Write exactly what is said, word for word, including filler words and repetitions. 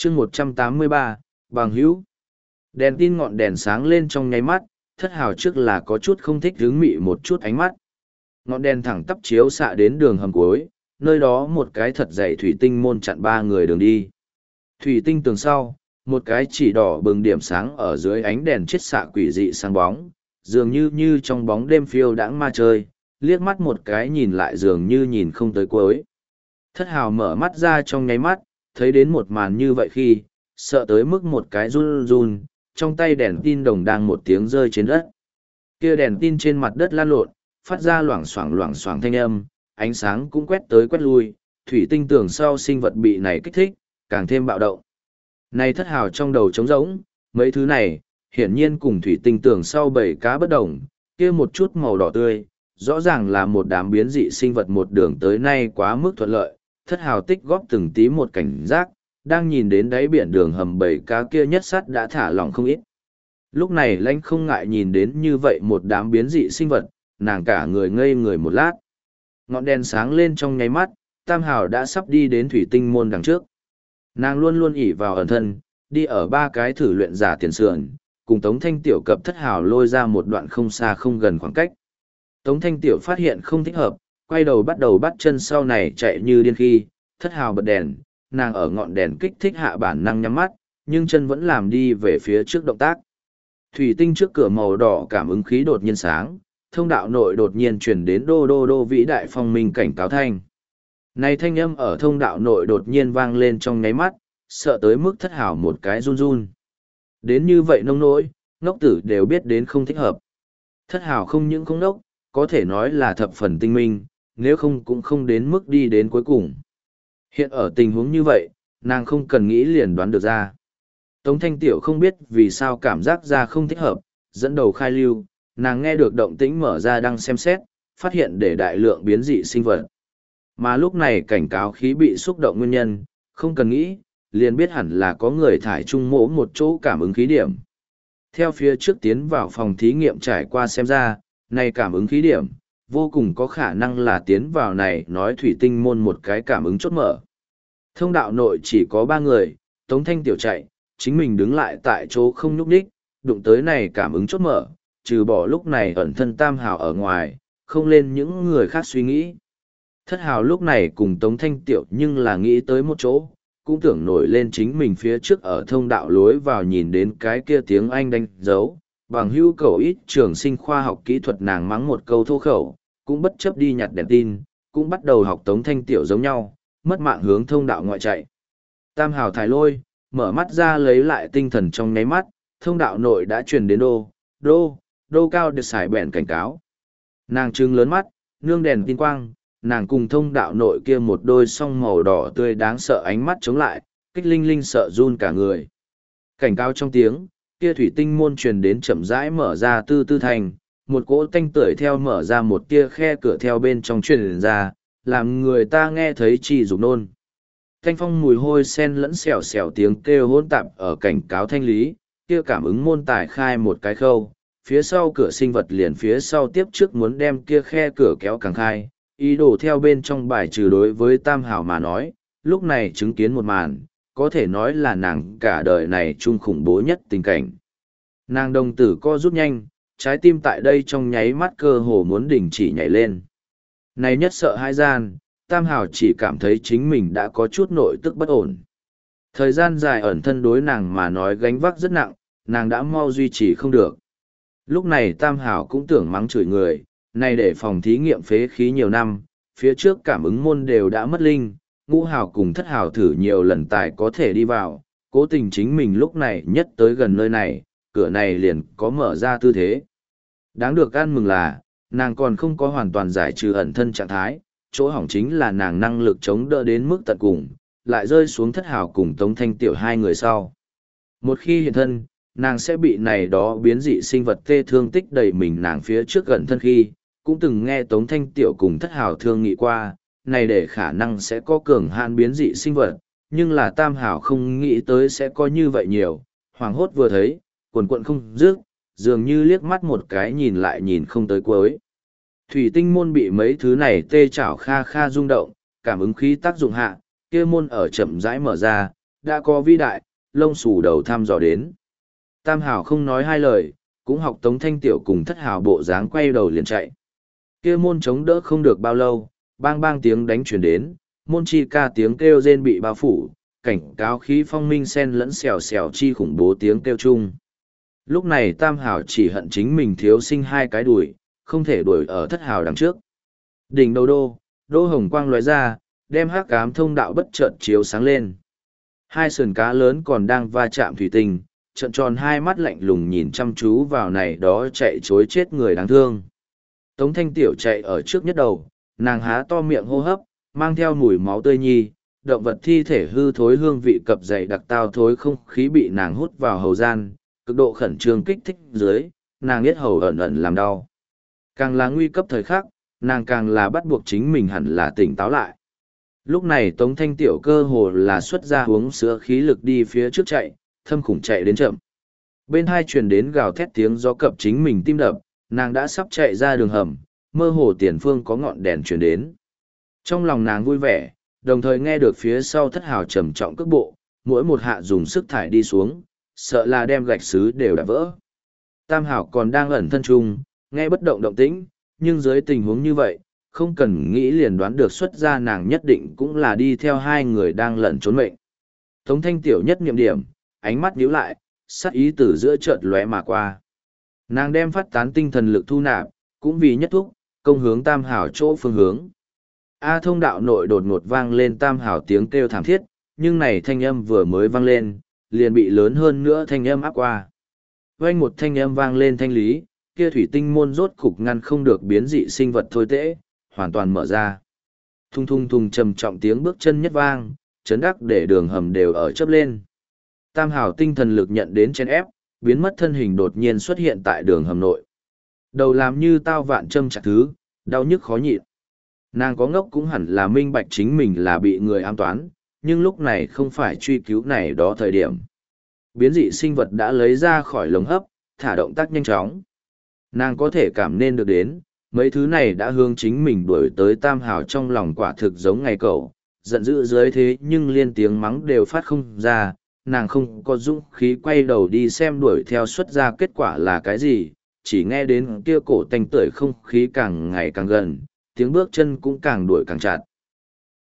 chương một trăm tám mươi ba, bằng hữu. Đèn tin ngọn đèn sáng lên trong nháy mắt, thất hào trước là có chút không thích hướng mị một chút ánh mắt. Ngọn đèn thẳng tắp chiếu xạ đến đường hầm cuối, nơi đó một cái thật dày thủy tinh môn chặn ba người đường đi. Thủy tinh tường sau, một cái chỉ đỏ bừng điểm sáng ở dưới ánh đèn chiết xạ quỷ dị sáng bóng, dường như như trong bóng đêm phiêu đãng ma chơi, liếc mắt một cái nhìn lại dường như nhìn không tới cuối. Thất hào mở mắt ra trong nháy mắt, thấy đến một màn như vậy khi, sợ tới mức một cái run run, trong tay đèn tin đồng đang một tiếng rơi trên đất. Kia đèn tin trên mặt đất lan lộn, phát ra loảng xoảng loảng xoảng thanh âm, ánh sáng cũng quét tới quét lui, thủy tinh tường sau sinh vật bị này kích thích, càng thêm bạo động. Này thất hào trong đầu trống rỗng, mấy thứ này, hiển nhiên cùng thủy tinh tường sau bảy cá bất đồng, kia một chút màu đỏ tươi, rõ ràng là một đám biến dị sinh vật một đường tới nay quá mức thuận lợi, thất hào tích góp từng tí một cảnh giác, đang nhìn đến đáy biển đường hầm bảy cá kia nhất sắt đã thả lỏng không ít. Lúc này lãnh không ngại nhìn đến như vậy một đám biến dị sinh vật, nàng cả người ngây người một lát. Ngọn đèn sáng lên trong nháy mắt, Tam Hào đã sắp đi đến thủy tinh môn đằng trước. Nàng luôn luôn ỉ vào ẩn thân, đi ở ba cái thử luyện giả tiền sườn, cùng Tống Thanh Tiểu cập thất hào lôi ra một đoạn không xa không gần khoảng cách. Tống Thanh Tiểu phát hiện không thích hợp, quay đầu bắt đầu bắt chân sau này chạy như điên khi, thất hào bật đèn, nàng ở ngọn đèn kích thích hạ bản năng nhắm mắt, nhưng chân vẫn làm đi về phía trước động tác. Thủy tinh trước cửa màu đỏ cảm ứng khí đột nhiên sáng, thông đạo nội đột nhiên chuyển đến đô đô đô vĩ đại phong minh cảnh cáo thanh. Này thanh âm ở thông đạo nội đột nhiên vang lên trong nháy mắt, sợ tới mức thất hào một cái run run. Đến như vậy nông nỗi, ngốc tử đều biết đến không thích hợp. Thất hào không những không ngốc, có thể nói là thập phần tinh minh, nếu không cũng không đến mức đi đến cuối cùng. Hiện ở tình huống như vậy, nàng không cần nghĩ liền đoán được ra. Tống Thanh Tiểu không biết vì sao cảm giác ra không thích hợp, dẫn đầu khai lưu, nàng nghe được động tĩnh mở ra đang xem xét, phát hiện để đại lượng biến dị sinh vật. Mà lúc này cảnh cáo khí bị xúc động nguyên nhân, không cần nghĩ, liền biết hẳn là có người thải trung mỗ một chỗ cảm ứng khí điểm. Theo phía trước tiến vào phòng thí nghiệm trải qua xem ra, này cảm ứng khí điểm, vô cùng có khả năng là tiến vào này nói thủy tinh môn một cái cảm ứng chốt mở. Thông đạo nội chỉ có ba người, Tống Thanh Tiểu chạy, chính mình đứng lại tại chỗ không nhúc nhích, đụng tới này cảm ứng chốt mở, trừ bỏ lúc này ẩn thân Tam Hào ở ngoài, không lên những người khác suy nghĩ. Thất Hào lúc này cùng Tống Thanh Tiểu nhưng là nghĩ tới một chỗ, cũng tưởng nổi lên chính mình phía trước ở thông đạo lối vào nhìn đến cái kia tiếng Anh đánh dấu, bằng hữu cầu ít trường sinh khoa học kỹ thuật nàng mắng một câu thô khẩu, cũng bất chấp đi nhặt đèn tin, cũng bắt đầu học Tống Thanh Tiểu giống nhau, mất mạng hướng thông đạo ngoại chạy. Tam Hào thải lôi, mở mắt ra lấy lại tinh thần trong nháy mắt, thông đạo nội đã truyền đến đô, đô, đô cao được xài bẹn cảnh cáo. Nàng trưng lớn mắt, nương đèn tin quang, nàng cùng thông đạo nội kia một đôi song màu đỏ tươi đáng sợ ánh mắt chống lại, kích linh linh sợ run cả người. Cảnh cáo trong tiếng, kia thủy tinh môn truyền đến chậm rãi mở ra tư tư thành, một cỗ tanh tưởi theo mở ra một tia khe cửa theo bên trong truyền ra, làm người ta nghe thấy chi dục nôn. Thanh phong mùi hôi sen lẫn xèo xèo tiếng kêu hỗn tạp ở cảnh cáo thanh lý, kia cảm ứng môn tài khai một cái khâu, phía sau cửa sinh vật liền phía sau tiếp trước muốn đem kia khe cửa kéo càng khai, ý đồ theo bên trong bài trừ đối với Tam Hào mà nói, lúc này chứng kiến một màn, có thể nói là nàng cả đời này chung khủng bố nhất tình cảnh. Nàng đồng tử co rút nhanh, trái tim tại đây trong nháy mắt cơ hồ muốn đình chỉ nhảy lên. Này nhất sợ hai gian, Tam Hào chỉ cảm thấy chính mình đã có chút nội tức bất ổn. Thời gian dài ẩn thân đối nàng mà nói gánh vác rất nặng, nàng đã mau duy trì không được. Lúc này Tam Hào cũng tưởng mắng chửi người, này để phòng thí nghiệm phế khí nhiều năm, phía trước cảm ứng môn đều đã mất linh, Ngũ Hào cùng Thất Hào thử nhiều lần tài có thể đi vào, cố tình chính mình lúc này nhất tới gần nơi này, cửa này liền có mở ra tư thế. Đáng được ăn mừng là, nàng còn không có hoàn toàn giải trừ ẩn thân trạng thái, chỗ hỏng chính là nàng năng lực chống đỡ đến mức tận cùng, lại rơi xuống Thất Hào cùng Tống Thanh Tiểu hai người sau. Một khi hiện thân, nàng sẽ bị này đó biến dị sinh vật tê thương tích đầy mình nàng phía trước gần thân khi, cũng từng nghe Tống Thanh Tiểu cùng Thất Hào thương nghị qua, này để khả năng sẽ có cường hạn biến dị sinh vật, nhưng là Tam Hào không nghĩ tới sẽ có như vậy nhiều, hoàng hốt vừa thấy, quần quận không dứt, dường như liếc mắt một cái nhìn lại nhìn không tới cuối. Thủy tinh môn bị mấy thứ này tê chảo kha kha rung động, cảm ứng khí tác dụng hạ, kia môn ở chậm rãi mở ra, đã có vĩ đại, lông xù đầu thăm dò đến. Tam hảo không nói hai lời, cũng học Tống Thanh Tiểu cùng thất hảo bộ dáng quay đầu liền chạy. Kia môn chống đỡ không được bao lâu, bang bang tiếng đánh chuyển đến, môn chi ca tiếng kêu rên bị bao phủ, cảnh cáo khí phong minh sen lẫn xèo xèo chi khủng bố tiếng kêu chung. Lúc này Tam hảo chỉ hận chính mình thiếu sinh hai cái đùi, không thể đuổi ở thất hảo đằng trước. Đỉnh đầu đô, đô hồng quang lóe ra, đem hắc ám thông đạo bất chợt chiếu sáng lên. Hai sườn cá lớn còn đang va chạm thủy tinh, trợn tròn hai mắt lạnh lùng nhìn chăm chú vào này đó chạy chối chết người đáng thương. Tống Thanh Tiểu chạy ở trước nhất đầu, nàng há to miệng hô hấp, mang theo mùi máu tươi nhi, động vật thi thể hư thối hương vị cập dày đặc tao thối không khí bị nàng hút vào hầu gian, cực độ khẩn trương kích thích dưới, nàng biết hầu ẩn ẩn làm đau. Càng là nguy cấp thời khắc, nàng càng là bắt buộc chính mình hẳn là tỉnh táo lại. Lúc này Tống Thanh Tiểu cơ hồ là xuất ra uống sữa khí lực đi phía trước chạy, thâm khủng chạy đến chậm. Bên hai truyền đến gào thét tiếng gió cập chính mình tim đập, nàng đã sắp chạy ra đường hầm, mơ hồ tiền phương có ngọn đèn truyền đến. Trong lòng nàng vui vẻ, đồng thời nghe được phía sau thất hào trầm trọng cước bộ, mỗi một hạ dùng sức thải đi xuống, sợ là đem gạch sứ đều đã vỡ. Tam hảo còn đang ẩn thân trung, nghe bất động động tĩnh, nhưng dưới tình huống như vậy, không cần nghĩ liền đoán được xuất ra nàng nhất định cũng là đi theo hai người đang lẩn trốn mệnh. Tống Thanh Tiểu nhất niệm điểm, ánh mắt nhíu lại, sát ý từ giữa chợt lóe mà qua. Nàng đem phát tán tinh thần lực thu nạp, cũng vì nhất thúc, công hướng tam hảo chỗ phương hướng. A thông đạo nội đột ngột vang lên tam hảo tiếng kêu thảm thiết, nhưng này thanh âm vừa mới vang lên, liền bị lớn hơn nữa thanh âm áp qua. Vang một thanh âm vang lên thanh lý, kia thủy tinh môn rốt cục ngăn không được biến dị sinh vật thôi tễ, hoàn toàn mở ra. Thung thung thung trầm trọng tiếng bước chân nhất vang, chấn đắc để đường hầm đều ở chớp lên. Tam hảo tinh thần lực nhận đến chen ép, biến mất thân hình đột nhiên xuất hiện tại đường hầm nội. Đầu làm như tao vạn châm chặt thứ, đau nhức khó nhịn. Nàng có ngốc cũng hẳn là minh bạch chính mình là bị người ám toán, nhưng lúc này không phải truy cứu này đó thời điểm. Biến dị sinh vật đã lấy ra khỏi lồng hấp, thả động tác nhanh chóng. Nàng có thể cảm nên được đến, mấy thứ này đã hướng chính mình đuổi tới tam hào trong lòng quả thực giống ngày cậu, giận dữ dưới thế nhưng liên tiếng mắng đều phát không ra, nàng không có dũng khí quay đầu đi xem đuổi theo xuất ra kết quả là cái gì, chỉ nghe đến kia cổ tanh tưởi không khí càng ngày càng gần, tiếng bước chân cũng càng đuổi càng chặt.